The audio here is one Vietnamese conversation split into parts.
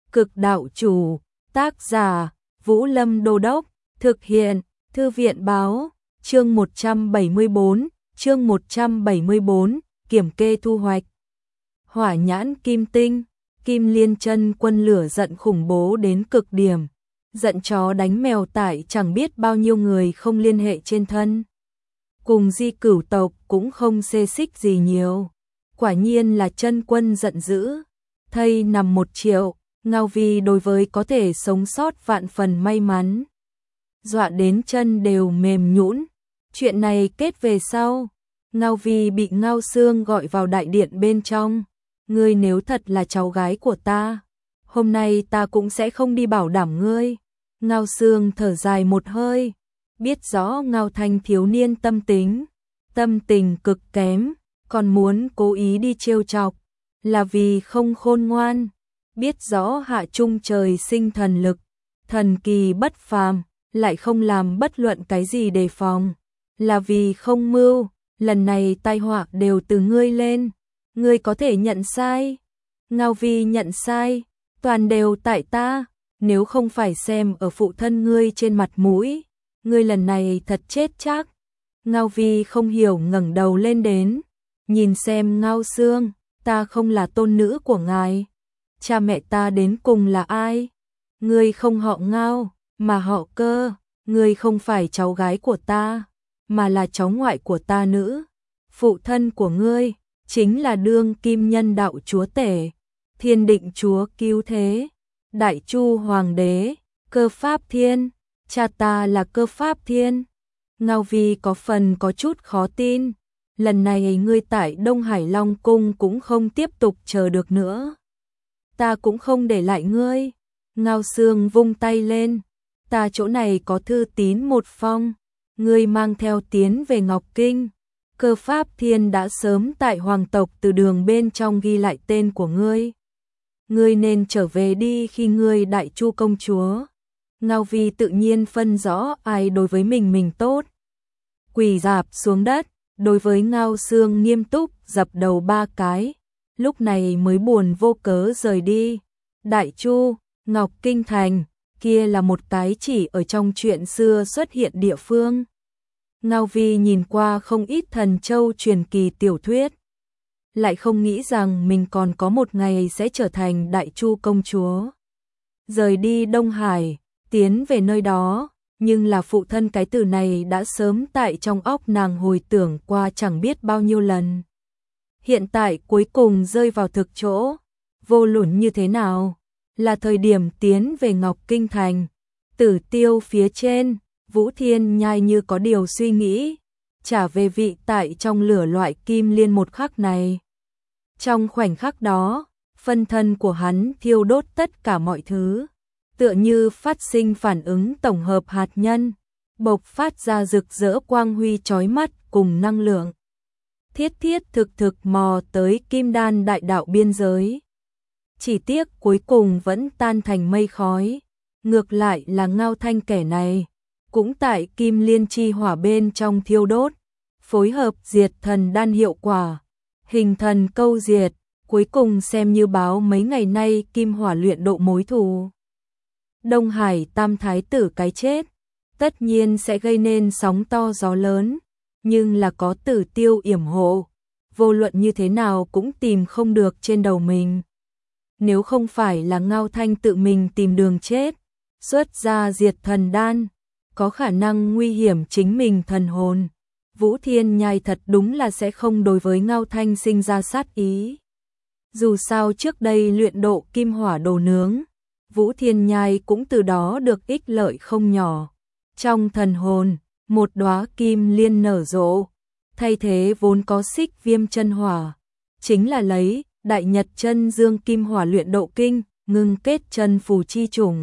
Cực đạo chủ, tác giả, Vũ Lâm Đô Đốc, thực hiện, Thư viện báo, chương 174, kiểm kê thu hoạch. Hỏa nhãn kim tinh, Kim Liên chân quân lửa giận khủng bố đến cực điểm, giận chó đánh mèo tại chẳng biết bao nhiêu người không liên hệ trên thân. Cùng Di Cửu tộc cũng không xê xích gì nhiều. Quả nhiên là chân quân giận dữ, thây nằm 1 triệu, Ngao Vi đối với có thể sống sót vạn phần may mắn. Dọa đến chân đều mềm nhũn. Chuyện này kết về sau, Ngao Vi bị Ngao Xương gọi vào đại điện bên trong. Ngươi nếu thật là cháu gái của ta, hôm nay ta cũng sẽ không đi bảo đảm ngươi. Ngao Xương thở dài một hơi, biết rõ Ngao Thanh thiếu niên tâm tình cực kém, còn muốn cố ý đi trêu chọc, là vì không khôn ngoan, biết rõ hạ trung trời sinh thần lực, thần kỳ bất phàm, lại không làm bất luận cái gì đề phòng, là vì không mưu, lần này tai họa đều từ ngươi lên, ngươi có thể nhận sai. Ngao Vi nhận sai, toàn đều tại ta, nếu không phải xem ở phụ thân ngươi trên mặt mũi, ngươi lần này thật chết chắc. Ngao Vi không hiểu ngẩng đầu lên đến, nhìn xem Ngao Xương, ta không là tôn nữ của ngài, cha mẹ ta đến cùng là ai? Ngươi không họ Ngao, mà họ Cơ, ngươi không phải cháu gái của ta, mà là cháu ngoại của ta nữ. Phụ thân của ngươi chính là đương kim nhân đạo chúa tể, thiên định chúa cứu thế, đại chu hoàng đế, Cơ Pháp Thiên, cha ta là Cơ Pháp Thiên. Ngao Vi có phần có chút khó tin, lần này ngươi tại Đông Hải Long Cung cũng không tiếp tục chờ được nữa. Ta cũng không để lại ngươi. Ngao Xương vung tay lên, ta chỗ này có thư tín 1 phong, ngươi mang theo tiến về Ngọc Kinh. Cơ Pháp Thiên đã sớm tại hoàng tộc từ đường bên trong ghi lại tên của ngươi. Ngươi nên trở về đi khi ngươi đại chu công chúa. Ngao Vi tự nhiên phân rõ ai đối với mình tốt. Quỳ rạp xuống đất, đối với Ngao Xương nghiêm túc dập đầu 3 cái, lúc này mới buồn vô cớ rời đi. Đại Chu, Ngọc Kinh Thành, kia là một cái chỉ ở trong chuyện xưa xuất hiện địa phương. Ngao Vi nhìn qua không ít thần châu truyền kỳ tiểu thuyết, lại không nghĩ rằng mình còn có một ngày sẽ trở thành Đại Chu công chúa. Rời đi Đông Hải, tiến về nơi đó, nhưng là phụ thân cái từ này đã sớm tại trong óc nàng hồi tưởng qua chẳng biết bao nhiêu lần. Hiện tại cuối cùng rơi vào thực chỗ, vô luận như thế nào, là thời điểm tiến về Ngọc Kinh Thành. Tử Tiêu phía trên, Vũ Thiên Nhai như có điều suy nghĩ, trả về vị tại trong lửa loại kim liên một khắc này. Trong khoảnh khắc đó, phân thân của hắn thiêu đốt tất cả mọi thứ, tựa như phát sinh phản ứng tổng hợp hạt nhân, bộc phát ra rực rỡ quang huy chói mắt cùng năng lượng. Thiết thực mò tới kim đan đại đạo biên giới. Chỉ tiếc cuối cùng vẫn tan thành mây khói, ngược lại là Ngao Thanh kẻ này, cũng tại kim liên chi hỏa bên trong thiêu đốt, phối hợp diệt thần đan hiệu quả, hình thần câu diệt, cuối cùng xem như báo mấy ngày nay kim hỏa luyện độ mối thù. Đông Hải Tam Thái tử cái chết, tất nhiên sẽ gây nên sóng to gió lớn, nhưng là có Tử Tiêu yểm hộ, vô luận như thế nào cũng tìm không được trên đầu mình. Nếu không phải là Ngao Thanh tự mình tìm đường chết, xuất ra diệt thần đan, có khả năng nguy hiểm chính mình thần hồn, Vũ Thiên Nhai thật đúng là sẽ không đối với Ngao Thanh sinh ra sát ý. Dù sao trước đây luyện độ kim hỏa đồ nướng, Vũ Thiên Nhai cũng từ đó được ích lợi không nhỏ. Trong thần hồn, một đóa kim liên nở rộ, thay thế vốn có xích viêm chân hỏa, chính là lấy Đại Nhật chân dương kim hỏa luyện độ kinh, ngưng kết chân phù chi trùng.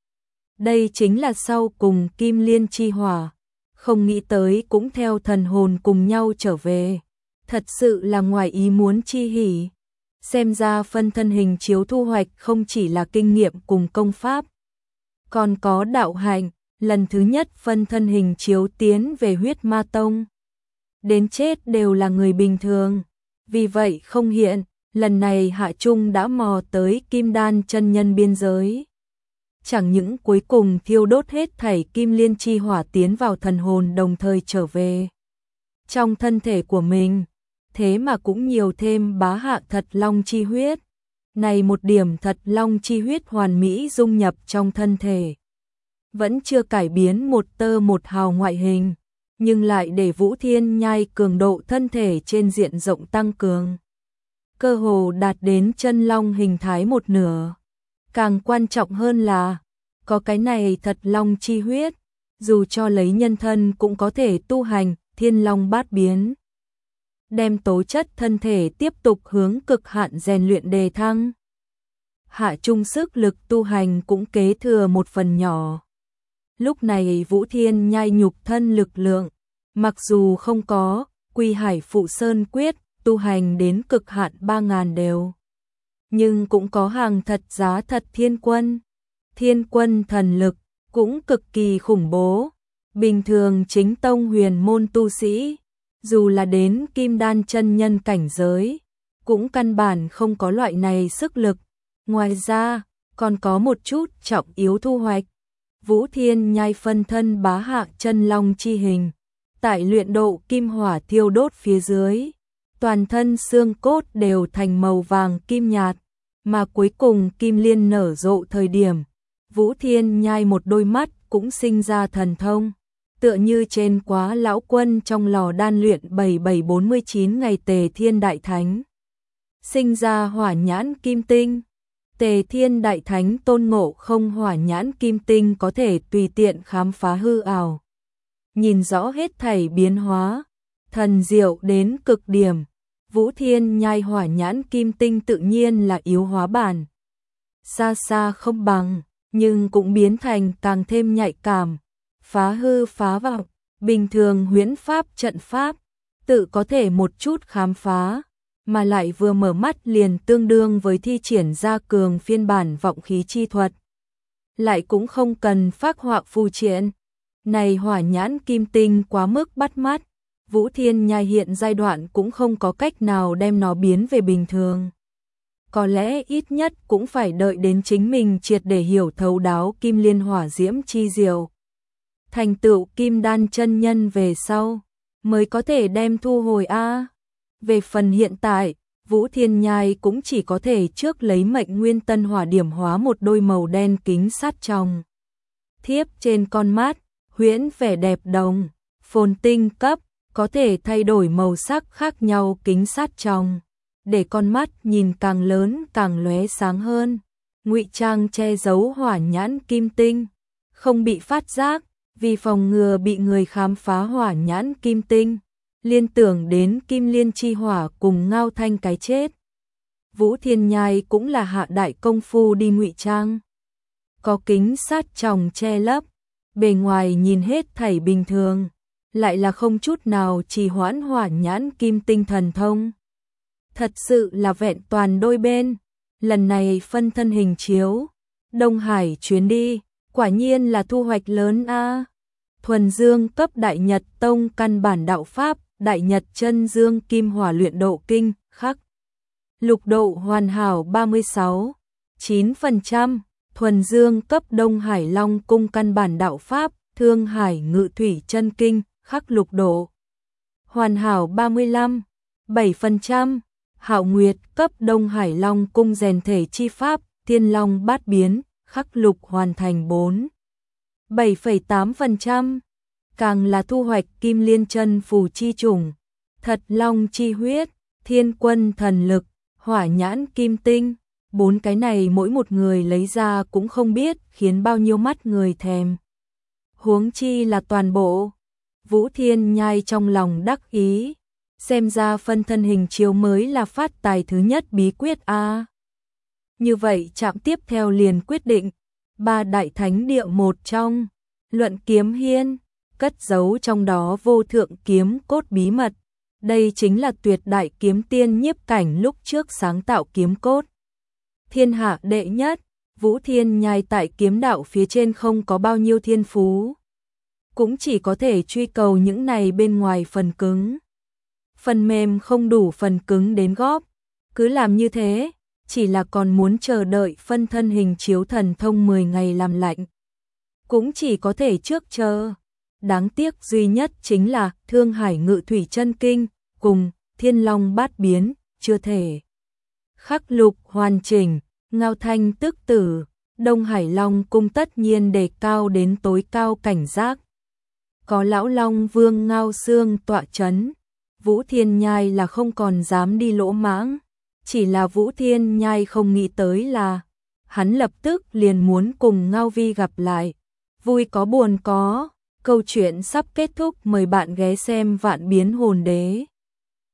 Đây chính là sau cùng kim liên chi hỏa, không nghĩ tới cũng theo thần hồn cùng nhau trở về, thật sự là ngoài ý muốn chi hỉ. Xem ra phân thân hình chiếu thu hoạch không chỉ là kinh nghiệm cùng công pháp, còn có đạo hạnh. Lần thứ nhất phân thân hình chiếu tiến về huyết ma tông, đến chết đều là người bình thường, vì vậy không hiện, Lần này Hạ Trung đã mò tới Kim Đan chân nhân biên giới. Chẳng những cuối cùng thiêu đốt hết thảy kim liên chi hỏa tiến vào thần hồn đồng thời trở về trong thân thể của mình, thế mà cũng nhiều thêm bá hạ thật long chi huyết. Này một điểm thật long chi huyết hoàn mỹ dung nhập trong thân thể. Vẫn chưa cải biến một tơ một hào ngoại hình, nhưng lại để Vũ Thiên Nhai cường độ thân thể trên diện rộng tăng cường. Cơ hồ đạt đến chân long hình thái một nửa. Càng quan trọng hơn là, có cái này thật long chi huyết, dù cho lấy nhân thân cũng có thể tu hành thiên long bát biến. Đem tố chất thân thể tiếp tục hướng cực hạn rèn luyện đề thăng. Hạ Trung sức lực tu hành cũng kế thừa một phần nhỏ. Lúc này Vũ Thiên Nhai nhục thân lực lượng, mặc dù không có Quy Hải Phụ Sơn Quyết tu hành đến cực hạn 3.000 đều, nhưng cũng có hàng thật giá thật thiên quân. Thiên quân thần lực cũng cực kỳ khủng bố. Bình thường chính tông huyền môn tu sĩ, dù là đến kim đan chân nhân cảnh giới, cũng căn bản không có loại này sức lực. Ngoài ra, còn có một chút trọng yếu thu hoạch. Vũ Thiên Nhai phân thân bá hạ chân long chi hình, tại luyện độ kim hỏa thiêu đốt phía dưới, toàn thân xương cốt đều thành màu vàng kim nhạt, mà cuối cùng kim liên nở rộ thời điểm, Vũ Thiên Nhai một đôi mắt cũng sinh ra thần thông, tựa như trên quá lão quân trong lò đan luyện 7749 ngày Tề Thiên Đại Thánh. Sinh ra hỏa nhãn kim tinh. Tề Thiên Đại Thánh tôn ngộ không hỏa nhãn kim tinh có thể tùy tiện khám phá hư ảo, nhìn rõ hết thảy biến hóa, thần diệu đến cực điểm. Vũ Thiên Nhai hỏa nhãn kim tinh tự nhiên là yếu hóa bản, xa xa không bằng, nhưng cũng biến thành càng thêm nhạy cảm, phá hư phá vọng, bình thường huyễn pháp trận pháp, tự có thể một chút khám phá, mà lại vừa mở mắt liền tương đương với thi triển ra cường phiên bản vọng khí chi thuật. Lại cũng không cần phác họa phù triện. Này hỏa nhãn kim tinh quá mức bắt mắt, Vũ Thiên Nhai hiện giai đoạn cũng không có cách nào đem nó biến về bình thường. Có lẽ ít nhất cũng phải đợi đến chính mình triệt để hiểu thấu đáo kim liên hỏa diễm chi diệu, thành tựu kim đan chân nhân về sau, mới có thể đem thu hồi a. Về phần hiện tại, Vũ Thiên Nhai cũng chỉ có thể trước lấy mệnh nguyên tân hỏa điểm hóa một đôi màu đen kính sát trong. Thiếp trên con mắt, huyễn vẻ đẹp đồng, phồn tinh cấp, có thể thay đổi màu sắc khác nhau kính sát trong, để con mắt nhìn càng lớn càng lóe sáng hơn. Ngụy trang che giấu hỏa nhãn kim tinh, không bị phát giác, vì phòng ngừa bị người khám phá hỏa nhãn kim tinh, liên tưởng đến kim liên chi hỏa cùng Ngao Thanh cái chết. Vũ Thiên Nhai cũng là hạ đại công phu đi ngụy trang. Có kính sát tròng che lấp, bề ngoài nhìn hết thảy bình thường, lại là không chút nào trì hoãn hỏa nhãn kim tinh thần thông. Thật sự là vẹn toàn đôi bên. Lần này phân thân hình chiếu, Đông Hải chuyến đi, quả nhiên là thu hoạch lớn a. Thuần dương cấp Đại Nhật Tông căn bản đạo pháp, Đại Nhật chân dương kim hỏa luyện độ kinh, khắc. Lục độ hoàn hảo 36, 9%, thuần dương cấp Đông Hải Long cung căn bản đạo pháp, Thương Hải ngự thủy chân kinh, khắc lục độ hoàn hảo 35, 7%, Hạo Nguyệt cấp Đông Hải Long cung rèn thể chi pháp, Thiên Long bát biến, khắc lục hoàn thành 4, 7,8%. Càng là thu hoạch kim liên chân phù chi trùng, thật long chi huyết, thiên quân thần lực, hỏa nhãn kim tinh. 4 cái này mỗi một người lấy ra cũng không biết khiến bao nhiêu mắt người thèm. Huống chi là toàn bộ. Vũ Thiên Nhai trong lòng đắc ý, xem ra phân thân hình chiếu mới là phát tài thứ nhất bí quyết a. Như vậy chạm tiếp theo liền quyết định, 3 đại thánh địa một trong, Luận Kiếm Hiên, cất giấu trong đó vô thượng kiếm cốt bí mật. Đây chính là tuyệt đại kiếm tiên nhiếp cảnh lúc trước sáng tạo kiếm cốt. Thiên hạ đệ nhất, Vũ Thiên Nhai tại kiếm đạo phía trên không có bao nhiêu thiên phú, cũng chỉ có thể truy cầu những này bên ngoài phần cứng. Phần mềm không đủ phần cứng đến góp, cứ làm như thế, chỉ là còn muốn chờ đợi phân thân hình chiếu thần thông 10 ngày làm lạnh. Cũng chỉ có thể trước chờ. Đáng tiếc duy nhất chính là Thương Hải Ngự Thủy Chân Kinh cùng Thiên Long Bát Biến chưa thể khắc lục hoàn chỉnh. Ngao Thanh tức tử, Đông Hải Long cung tất nhiên đề cao đến tối cao cảnh giác. Có lão Long Vương Ngao Xương tọa chấn, Vũ Thiên Nhai là không còn dám đi lỗ mãng. Chỉ là Vũ Thiên Nhai không nghĩ tới là hắn lập tức liền muốn cùng Ngao Vi gặp lại. Vui có buồn có, câu chuyện sắp kết thúc, mời bạn ghé xem Vạn Biến Hồn Đế.